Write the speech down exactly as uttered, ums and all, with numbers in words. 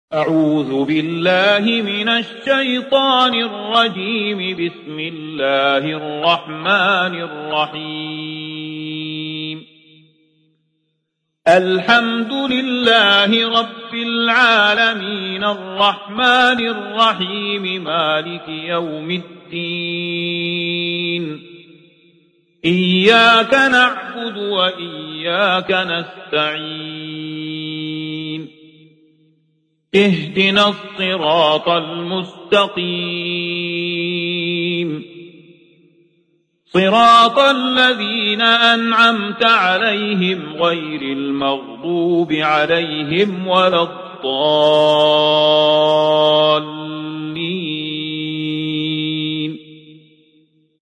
أعوذ بالله من الشيطان الرجيم. بسم الله الرحمن الرحيم. الحمد لله رب العالمين الرحمن الرحيم مالك يوم الدين. إياك نعبد وإياك نستعين. اهدنا الصراط المستقيم صراط الذين أنعمت عليهم غير المغضوب عليهم ولا الضالين.